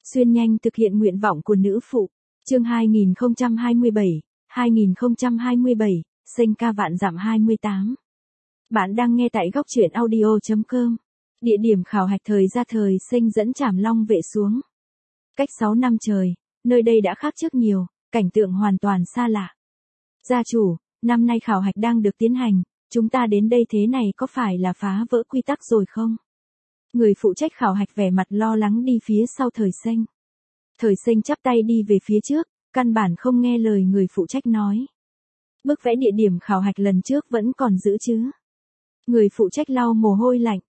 Xuyên nhanh thực hiện nguyện vọng của nữ phụ. Chương 2027, sinh ca vạn dặm 28. Bạn đang nghe tại góc truyện audio.com. Địa điểm khảo hạch thời sinh dẫn Trảm Long Vệ xuống. Cách 6 năm trời, nơi đây đã khác trước nhiều, cảnh tượng hoàn toàn xa lạ. Gia chủ, năm nay khảo hạch đang được tiến hành, chúng ta đến đây thế này có phải là phá vỡ quy tắc rồi không? Người phụ trách khảo hạch vẻ mặt lo lắng đi phía sau thời sinh. Thời sinh chắp tay đi về phía trước, căn bản không nghe lời người phụ trách nói. Bức vẽ địa điểm khảo hạch lần trước vẫn còn giữ chứ? Người phụ trách lau mồ hôi lạnh.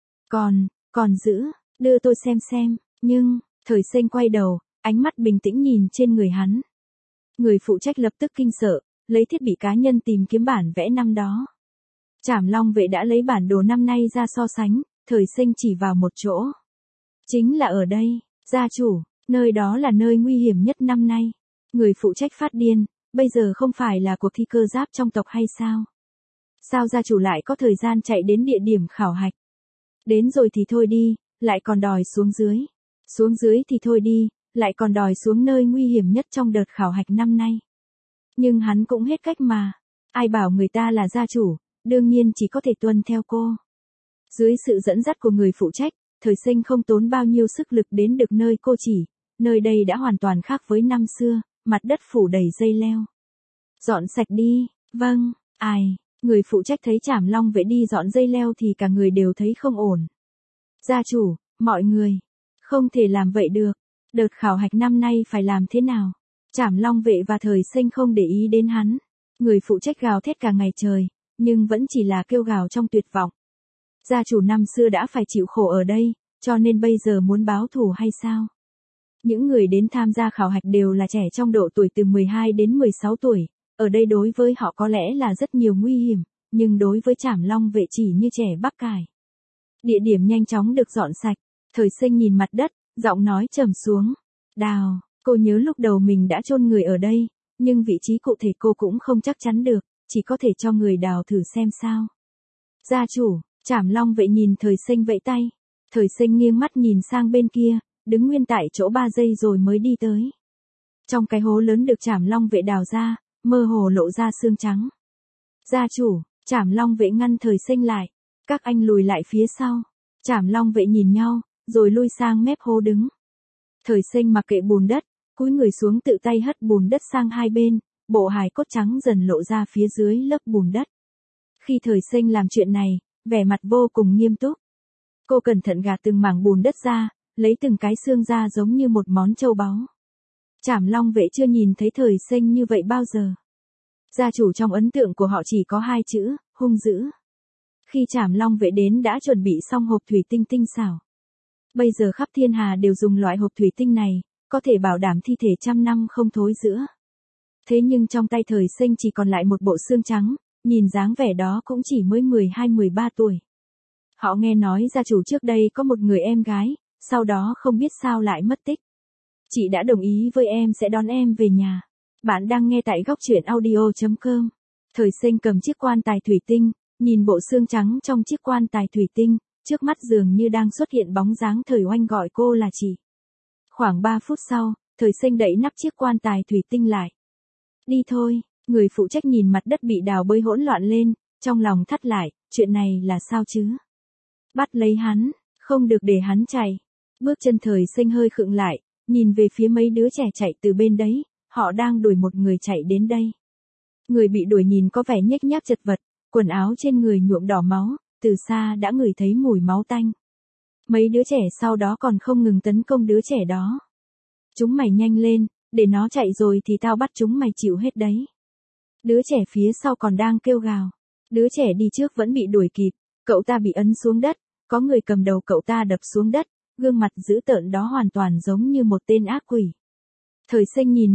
Còn giữ, đưa tôi xem, nhưng, thời sinh quay đầu, ánh mắt bình tĩnh nhìn trên người hắn. Người phụ trách lập tức kinh sợ, lấy thiết bị cá nhân tìm kiếm bản vẽ năm đó. Trảm Long Vệ đã lấy bản đồ năm nay ra so sánh, thời sinh chỉ vào một chỗ. Chính là ở đây, gia chủ, nơi đó là nơi nguy hiểm nhất năm nay. Người phụ trách phát điên, bây giờ không phải là cuộc thi cơ giáp trong tộc hay sao? Sao gia chủ lại có thời gian chạy đến địa điểm khảo hạch? Đến rồi thì thôi đi, lại còn đòi xuống dưới. Xuống dưới thì thôi đi, lại còn đòi xuống nơi nguy hiểm nhất trong đợt khảo hạch năm nay. Nhưng hắn cũng hết cách mà. Ai bảo người ta là gia chủ, đương nhiên chỉ có thể tuân theo cô. Dưới sự dẫn dắt của người phụ trách, thời sinh không tốn bao nhiêu sức lực đến được nơi cô chỉ. Nơi đây đã hoàn toàn khác với năm xưa, mặt đất phủ đầy dây leo. Dọn sạch đi, vâng, người phụ trách thấy Trảm Long Vệ đi dọn dây leo thì cả người đều thấy không ổn. Gia chủ, mọi người, không thể làm vậy được. Đợt khảo hạch năm nay phải làm thế nào? Trảm Long Vệ và thời sinh không để ý đến hắn. Người phụ trách gào thét cả ngày trời, nhưng vẫn chỉ là kêu gào trong tuyệt vọng. Gia chủ năm xưa đã phải chịu khổ ở đây, cho nên bây giờ muốn báo thù hay sao? Những người đến tham gia khảo hạch đều là trẻ trong độ tuổi từ 12 đến 16 tuổi. Ở đây đối với họ có lẽ là rất nhiều nguy hiểm, nhưng đối với Trảm Long Vệ chỉ như trẻ bắp cải. Địa điểm nhanh chóng được dọn sạch, thời sinh nhìn mặt đất, giọng nói trầm xuống. Đào, cô nhớ lúc đầu mình đã chôn người ở đây, nhưng vị trí cụ thể cô cũng không chắc chắn được, chỉ có thể cho người đào thử xem sao. Gia chủ, Trảm Long Vệ nhìn thời sinh vẫy tay. Thời sinh nghiêng mắt nhìn sang bên kia, đứng nguyên tại chỗ 3 giây rồi mới đi tới. Trong cái hố lớn được Trảm Long Vệ đào ra, mơ hồ lộ ra xương trắng. Gia chủ, Trảm Long Vệ ngăn thời sinh lại. Các anh lùi lại phía sau. Trảm Long Vệ nhìn nhau, rồi lui sang mép hố đứng. Thời sinh mặc kệ bùn đất, cúi người xuống tự tay hất bùn đất sang hai bên, bộ hài cốt trắng dần lộ ra phía dưới lớp bùn đất. Khi thời sinh làm chuyện này, vẻ mặt vô cùng nghiêm túc. Cô cẩn thận gạt từng mảng bùn đất ra, lấy từng cái xương ra giống như một món châu báu. Trảm Long Vệ chưa nhìn thấy thời sinh như vậy bao giờ. Gia chủ trong ấn tượng của họ chỉ có 2 chữ, hung dữ. Khi Trảm Long Vệ đến đã chuẩn bị xong hộp thủy tinh tinh xảo. Bây giờ khắp thiên hà đều dùng loại hộp thủy tinh này, có thể bảo đảm thi thể trăm năm không thối rữa. Thế nhưng trong tay thời sinh chỉ còn lại một bộ xương trắng, nhìn dáng vẻ đó cũng chỉ mới 12-13 tuổi. Họ nghe nói gia chủ trước đây có một người em gái, sau đó không biết sao lại mất tích. Chị đã đồng ý với em sẽ đón em về nhà. Bạn đang nghe tại góc truyện audio.com. Thời sinh cầm chiếc quan tài thủy tinh, nhìn bộ xương trắng trong chiếc quan tài thủy tinh, trước mắt dường như đang xuất hiện bóng dáng thời oanh gọi cô là chị. Khoảng 3 phút sau, thời sinh đậy nắp chiếc quan tài thủy tinh lại. Đi thôi, người phụ trách nhìn mặt đất bị đào bới hỗn loạn lên, trong lòng thắt lại, chuyện này là sao chứ? Bắt lấy hắn, không được để hắn chạy. Bước chân thời sinh hơi khựng lại, nhìn về phía mấy đứa trẻ chạy từ bên đấy, họ đang đuổi một người chạy đến đây. Người bị đuổi nhìn có vẻ nhếch nhác chật vật, quần áo trên người nhuộm đỏ máu, từ xa đã ngửi thấy mùi máu tanh. Mấy đứa trẻ sau đó còn không ngừng tấn công đứa trẻ đó. Chúng mày nhanh lên, để nó chạy rồi thì tao bắt chúng mày chịu hết đấy. Đứa trẻ phía sau còn đang kêu gào. Đứa trẻ đi trước vẫn bị đuổi kịp, cậu ta bị ấn xuống đất, có người cầm đầu cậu ta đập xuống đất, gương mặt dữ tợn đó hoàn toàn giống như một tên ác quỷ. Thời sinh nhìn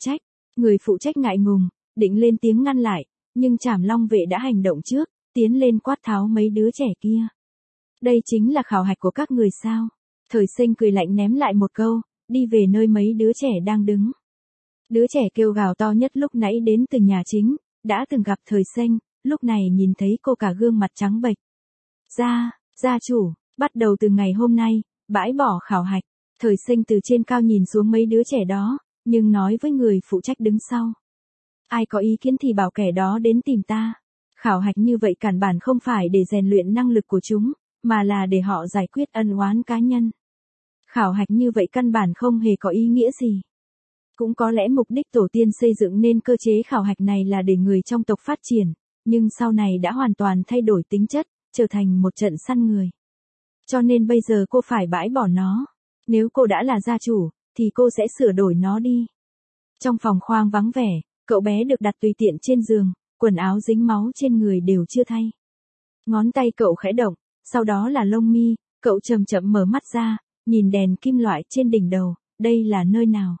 người phụ trách ngại ngùng, định lên tiếng ngăn lại, nhưng Trảm Long Vệ đã hành động trước, tiến lên quát tháo mấy đứa trẻ kia. Đây chính là khảo hạch của các người sao? Thời sinh cười lạnh ném lại một câu, đi về nơi mấy đứa trẻ đang đứng. Đứa trẻ kêu gào to nhất lúc nãy đến từ nhà chính, đã từng gặp thời sinh, lúc này nhìn thấy cô cả gương mặt trắng bệch. Gia chủ, bắt đầu từ ngày hôm nay, bãi bỏ khảo hạch. Thời Sinh từ trên cao nhìn xuống mấy đứa trẻ đó, nhưng nói với người phụ trách đứng sau. Ai có ý kiến thì bảo kẻ đó đến tìm ta. Khảo hạch như vậy căn bản không phải để rèn luyện năng lực của chúng, mà là để họ giải quyết ân oán cá nhân. Khảo hạch như vậy căn bản không hề có ý nghĩa gì. Cũng có lẽ mục đích tổ tiên xây dựng nên cơ chế khảo hạch này là để người trong tộc phát triển, nhưng sau này đã hoàn toàn thay đổi tính chất, trở thành một trận săn người. Cho nên bây giờ cô phải bãi bỏ nó. Nếu cô đã là gia chủ, thì cô sẽ sửa đổi nó đi. Trong phòng khoang vắng vẻ, cậu bé được đặt tùy tiện trên giường, quần áo dính máu trên người đều chưa thay. Ngón tay cậu khẽ động, sau đó là lông mi, cậu chậm chậm mở mắt ra, nhìn đèn kim loại trên đỉnh đầu, đây là nơi nào?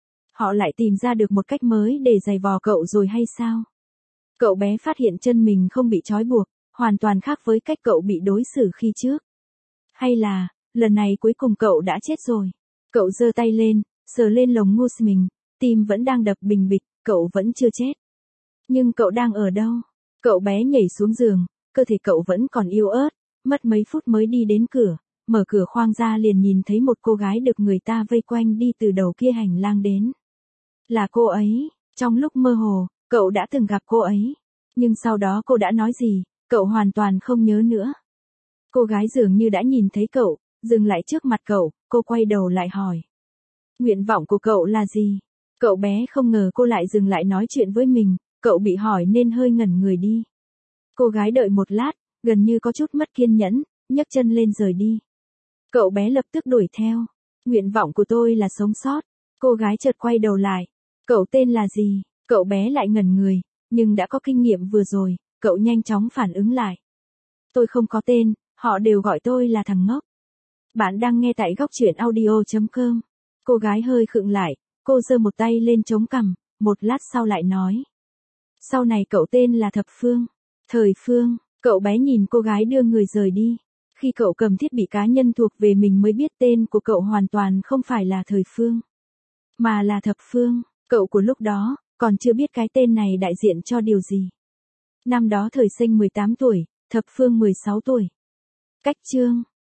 Họ lại tìm ra được một cách mới để giày vò cậu rồi hay sao? Cậu bé phát hiện chân mình không bị trói buộc, hoàn toàn khác với cách cậu bị đối xử khi trước. Hay là, lần này cuối cùng cậu đã chết rồi. Cậu giơ tay lên, sờ lên lồng ngực mình, tim vẫn đang đập bình bịch, cậu vẫn chưa chết. Nhưng cậu đang ở đâu? Cậu bé nhảy xuống giường, cơ thể cậu vẫn còn yếu ớt, mất mấy phút mới đi đến cửa, mở cửa khoang ra liền nhìn thấy một cô gái được người ta vây quanh đi từ đầu kia hành lang đến. Là cô ấy, trong lúc mơ hồ, cậu đã từng gặp cô ấy. Nhưng sau đó cô đã nói gì, cậu hoàn toàn không nhớ nữa. Cô gái dường như đã nhìn thấy cậu, dừng lại trước mặt cậu, cô quay đầu lại hỏi. Nguyện vọng của cậu là gì? Cậu bé không ngờ cô lại dừng lại nói chuyện với mình, cậu bị hỏi nên hơi ngẩn người đi. Cô gái đợi một lát, gần như có chút mất kiên nhẫn, nhấc chân lên rời đi. Cậu bé lập tức đuổi theo. Nguyện vọng của tôi là sống sót. Cô gái chợt quay đầu lại. Cậu tên là gì? Cậu bé lại ngẩn người, nhưng đã có kinh nghiệm vừa rồi, cậu nhanh chóng phản ứng lại. Tôi không có tên, họ đều gọi tôi là thằng ngốc. Bạn đang nghe tại góc truyện audio.com. Cô gái hơi khựng lại, cô giơ một tay lên chống cằm, một lát sau lại nói. Sau này cậu tên là Thập Phương. Thời Phương, cậu bé nhìn cô gái đưa người rời đi. Khi cậu cầm thiết bị cá nhân thuộc về mình mới biết tên của cậu hoàn toàn không phải là Thời Phương, mà là Thập Phương. Cậu của lúc đó, còn chưa biết cái tên này đại diện cho điều gì. Năm đó Thời Sinh 18 tuổi, Thập Phương 16 tuổi. Cách chương